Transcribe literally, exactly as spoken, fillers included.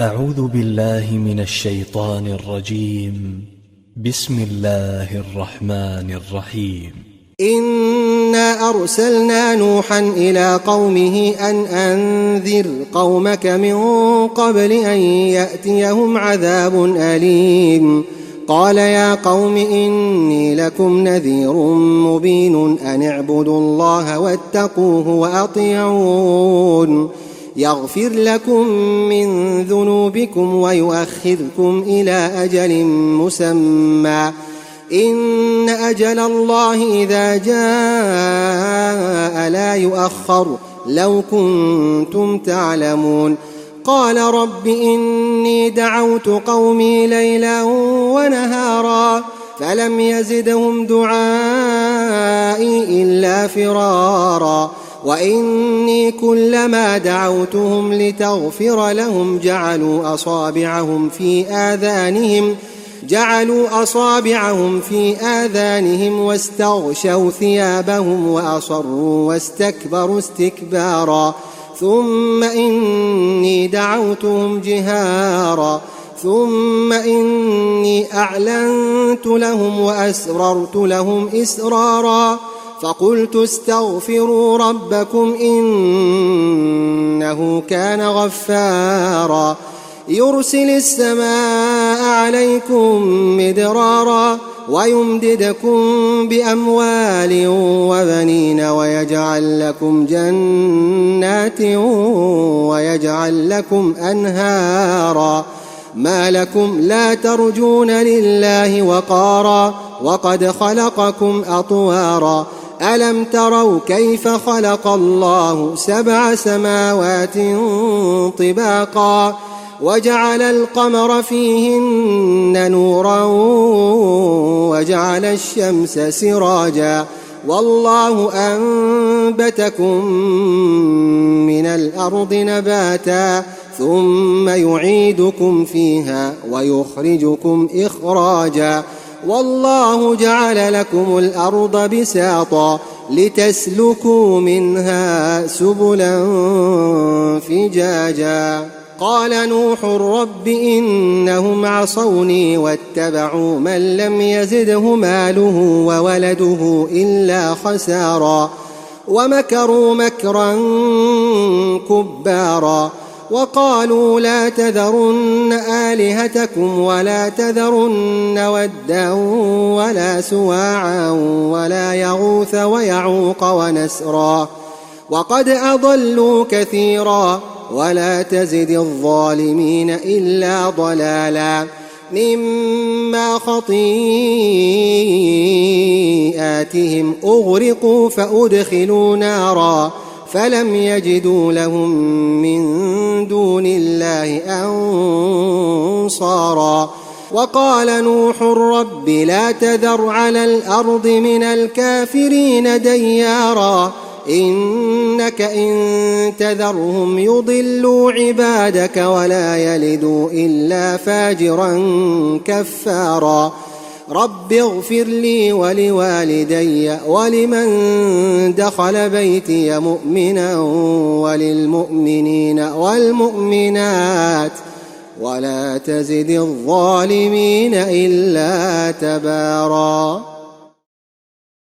أعوذ بالله من الشيطان الرجيم. بسم الله الرحمن الرحيم. إنا أرسلنا نوحا إلى قومه أن أنذر قومك من قبل أن يأتيهم عذاب أليم. قال يا قوم إني لكم نذير مبين أن اعبدوا الله واتقوه وأطيعون يغفر لكم من ذنوبكم ويؤخركم إلى أجل مسمى إن أجل الله إذا جاء لا يؤخر لو كنتم تعلمون. قال رب إني دعوت قومي ليلا ونهارا فلم يزدهم دعائي إلا فرارا وإني كلما دعوتهم لتغفر لهم جعلوا أصابعهم في آذانهم جعلوا أصابعهم في آذانهم واستغشوا ثيابهم وأصروا واستكبروا استكبارا ثم إني دعوتهم جهارا ثم إني أعلنت لهم وأسررت لهم إسرارا فقلت استغفروا ربكم إنه كان غفارا يرسل السماء عليكم مدرارا ويمددكم بأموال وبنين ويجعل لكم جنات ويجعل لكم أنهارا ما لكم لا ترجون لله وقارا وقد خلقكم أطوارا ألم تروا كيف خلق الله سبع سماوات طباقا وجعل القمر فيهن نورا وجعل الشمس سراجا والله أنبتكم من الأرض نباتا ثم يعيدكم فيها ويخرجكم إخراجا والله جعل لكم الأرض بساطا لتسلكوا منها سبلا فجاجا. قال نوح رب إنهم عصوني واتبعوا من لم يزده ماله وولده إلا خسارا ومكروا مكرا كبارا وقالوا لا تذرن آلهتكم ولا تذرن ودا ولا سواعا ولا يغوث ويعوق ونسرا وقد أضلوا كثيرا ولا تزد الظالمين إلا ضلالا مما خطيئاتهم أغرقوا فأدخلوا نارا فلم يجدوا لهم من دون الله أنصارا وقال نوح رب لا تذر على الأرض من الكافرين ديارا إنك إن تذرهم يضلوا عبادك ولا يلدوا إلا فاجرا كفارا رب اغفر لي ولوالدي ولمن دخل بيتي مؤمنا وللمؤمنين والمؤمنات ولا تزد الظالمين إلا تبارا.